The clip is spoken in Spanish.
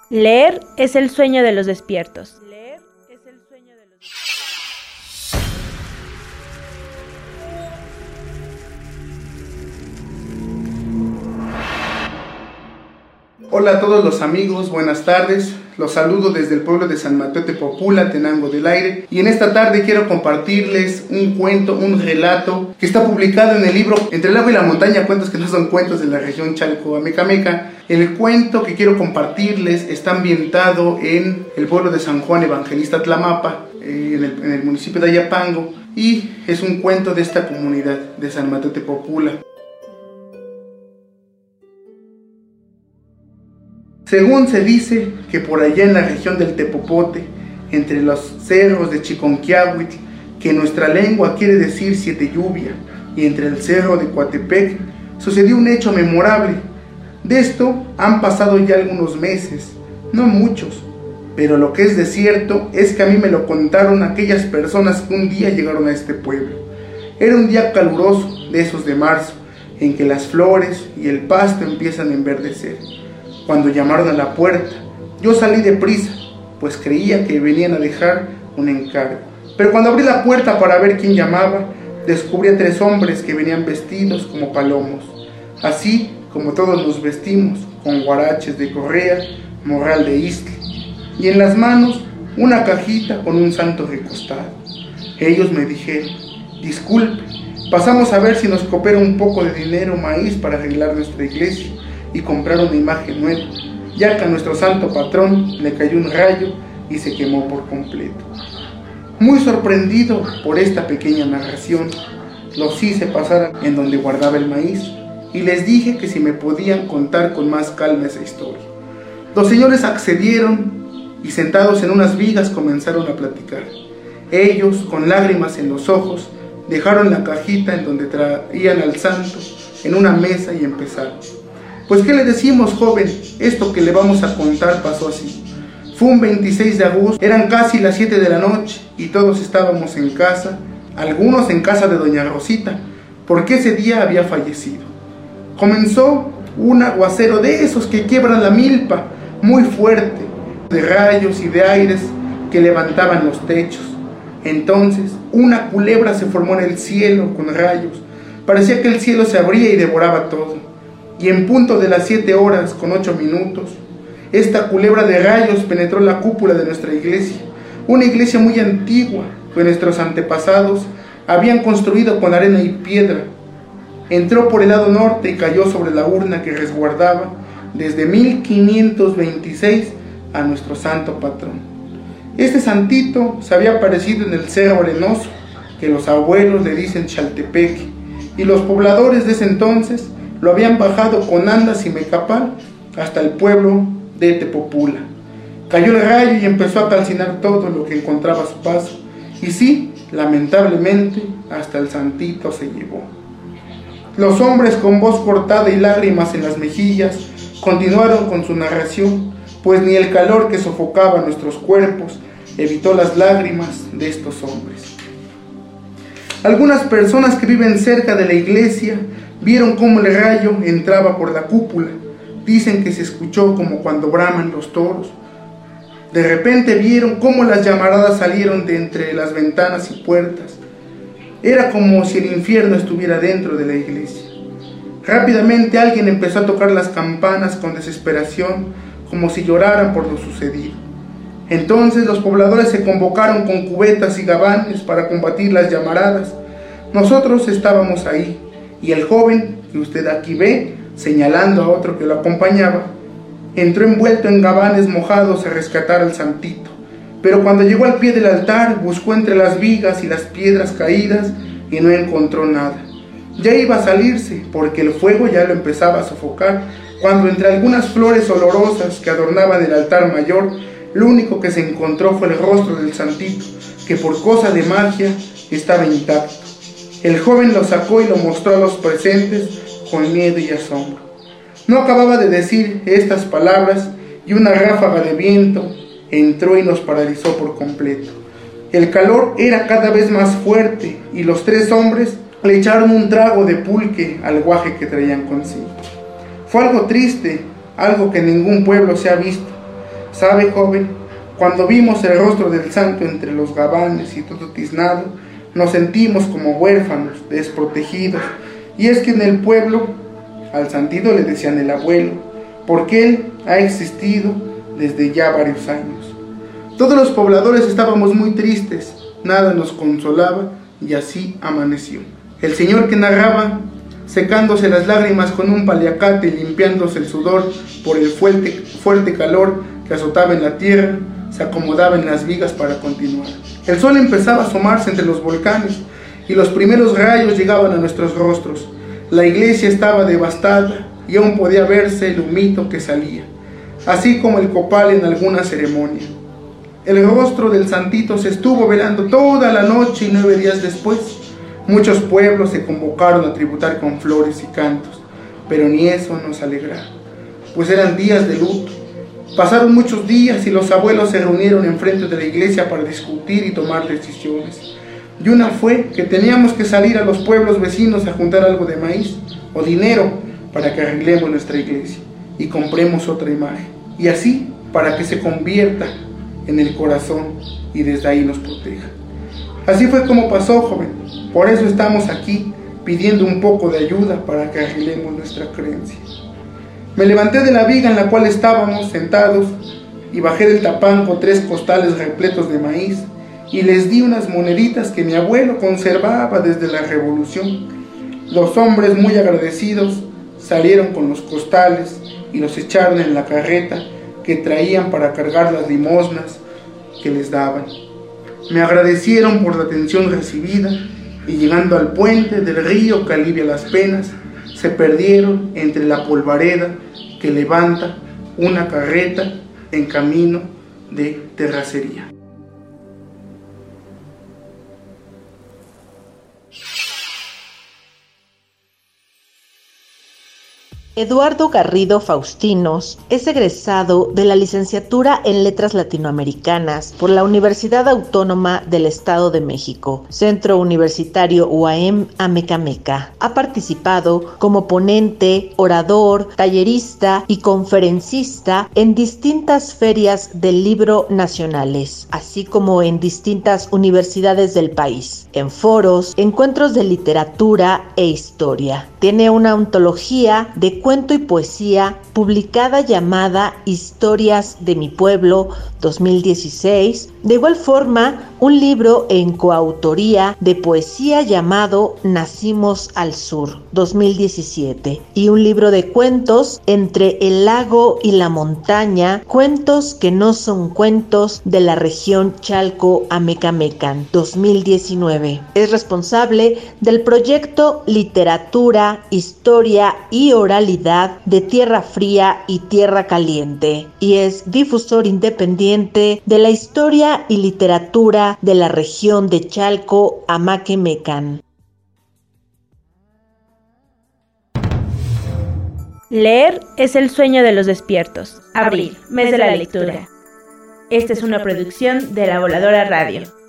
Leer es el sueño de los despiertos. Hola a todos los amigos, buenas tardes. Los saludo desde el pueblo de San Mateo Tepopula, Tenango del Aire. Y en esta tarde quiero compartirles un cuento, un relato que está publicado en el libro Entre el agua y la montaña, cuentos que no son cuentos de la región Chalco-Amecameca. El cuento que quiero compartirles está ambientado en el pueblo de San Juan Evangelista Tlamapa, en el municipio de Ayapango. Y es un cuento de esta comunidad de San Mateo Tepopula. Según se dice que por allá en la región del Tepopote, entre los cerros de Chiconquiahuitl, que en nuestra lengua quiere decir siete lluvia, y entre el cerro de Coatepec, sucedió un hecho memorable. De esto han pasado ya algunos meses, no muchos, pero lo que es de cierto es que a mí me lo contaron aquellas personas que un día llegaron a este pueblo. Era un día caluroso, de esos de marzo, en que las flores y el pasto empiezan a enverdecer. Cuando llamaron a la puerta, yo salí deprisa, pues creía que venían a dejar un encargo. Pero cuando abrí la puerta para ver quién llamaba, descubrí a 3 hombres que venían vestidos como palomos, así como todos nos vestimos, con guaraches de correa, morral de istle, y en las manos una cajita con un santo recostado. Ellos me dijeron: disculpe, pasamos a ver si nos coopera un poco de dinero o maíz para arreglar nuestra iglesia y comprar una imagen nueva, ya que a nuestro santo patrón le cayó un rayo y se quemó por completo. Muy sorprendido por esta pequeña narración, los hice pasar en donde guardaba el maíz y les dije que si me podían contar con más calma esa historia. Los señores accedieron y sentados en unas vigas comenzaron a platicar. Ellos, con lágrimas en los ojos, dejaron la cajita en donde traían al santo en una mesa y empezaron: pues ¿qué le decimos, joven? Esto que le vamos a contar pasó así. Fue un 26 de agosto, eran casi las 7 de la noche y todos estábamos en casa, algunos en casa de doña Rosita, porque ese día había fallecido. Comenzó un aguacero de esos que quiebran la milpa, muy fuerte, de rayos y de aires que levantaban los techos. Entonces una culebra se formó en el cielo con rayos, parecía que el cielo se abría y devoraba todo. Y en punto de las 7 horas con 8 minutos, esta culebra de rayos penetró la cúpula de nuestra iglesia, una iglesia muy antigua que nuestros antepasados habían construido con arena y piedra. Entró por el lado norte y cayó sobre la urna que resguardaba desde 1526 a nuestro santo patrón. Este santito se había aparecido en el Cerro Arenoso, que los abuelos le dicen Chaltepeque, y los pobladores de ese entonces lo habían bajado con andas y mecapal hasta el pueblo de Tepopula. Cayó el rayo y empezó a calcinar todo lo que encontraba a su paso. Y sí, lamentablemente, hasta el santito se llevó. Los hombres, con voz cortada y lágrimas en las mejillas, continuaron con su narración, pues ni el calor que sofocaba nuestros cuerpos evitó las lágrimas de estos hombres. Algunas personas que viven cerca de la iglesia vieron cómo el rayo entraba por la cúpula. Dicen que se escuchó como cuando braman los toros. De repente vieron cómo las llamaradas salieron de entre las ventanas y puertas. Era como si el infierno estuviera dentro de la iglesia. Rápidamente alguien empezó a tocar las campanas con desesperación, como si lloraran por lo sucedido. Entonces los pobladores se convocaron con cubetas y gabanes para combatir las llamaradas. Nosotros estábamos ahí, y el joven que usted aquí ve, señalando a otro que lo acompañaba, entró envuelto en gabanes mojados a rescatar al santito. Pero cuando llegó al pie del altar, buscó entre las vigas y las piedras caídas y no encontró nada. Ya iba a salirse, porque el fuego ya lo empezaba a sofocar, cuando entre algunas flores olorosas que adornaban el altar mayor, lo único que se encontró fue el rostro del santito, que por cosa de magia estaba intacto. El joven lo sacó y lo mostró a los presentes con miedo y asombro. No acababa de decir estas palabras y una ráfaga de viento entró y nos paralizó por completo. El calor era cada vez más fuerte y los 3 hombres le echaron un trago de pulque al guaje que traían consigo. Fue algo triste, algo que en ningún pueblo se ha visto. ¿Sabe, joven? Cuando vimos el rostro del santo entre los gabanes y todo tiznado, nos sentimos como huérfanos, desprotegidos. Y es que en el pueblo al santito le decían el abuelo, porque él ha existido desde ya varios años. Todos los pobladores estábamos muy tristes, nada nos consolaba y así amaneció. El señor que narraba, secándose las lágrimas con un paliacate y limpiándose el sudor por el fuerte calor que azotaba en la tierra, se acomodaba en las vigas para continuar. El sol empezaba a asomarse entre los volcanes y los primeros rayos llegaban a nuestros rostros. La iglesia estaba devastada y aún podía verse el humito que salía, así como el copal en alguna ceremonia. El rostro del santito se estuvo velando toda la noche y 9 días después, muchos pueblos se convocaron a tributar con flores y cantos, pero ni eso nos alegraba, pues eran días de luto. Pasaron muchos días y los abuelos se reunieron enfrente de la iglesia para discutir y tomar decisiones. Y una fue que teníamos que salir a los pueblos vecinos a juntar algo de maíz o dinero para que arreglemos nuestra iglesia y compremos otra imagen. Y así para que se convierta en el corazón y desde ahí nos proteja. Así fue como pasó, joven. Por eso estamos aquí pidiendo un poco de ayuda para que arreglemos nuestra creencia. Me levanté de la viga en la cual estábamos sentados y bajé del tapanco 3 costales repletos de maíz y les di unas moneditas que mi abuelo conservaba desde la revolución. Los hombres, muy agradecidos, salieron con los costales y los echaron en la carreta que traían para cargar las limosnas que les daban. Me agradecieron por la atención recibida y llegando al puente del río que alivia las penas, se perdieron entre la polvareda que levanta una carreta en camino de terracería. Eduardo Garrido Faustinos es egresado de la licenciatura en Letras Latinoamericanas por la Universidad Autónoma del Estado de México, Centro Universitario UAM Amecameca. Ha participado como ponente, orador, tallerista y conferencista en distintas ferias del libro nacionales, así como en distintas universidades del país, en foros, encuentros de literatura e historia. Tiene una antología de cuento y poesía publicada llamada Historias de mi Pueblo 2016. De igual forma, un libro en coautoría de poesía llamado Nacimos al Sur 2017 y un libro de cuentos Entre el lago y la montaña, cuentos que no son cuentos de la región Chalco-Amecamecan 2019. Es responsable del proyecto Literatura, Historia y Oralidad de Tierra Fría y Tierra Caliente y es difusor independiente de la historia y literatura de la región de Chalco-Amecamecan. Leer es el sueño de los despiertos. Abril, mes de la lectura. Esta es una producción de La Voladora Radio.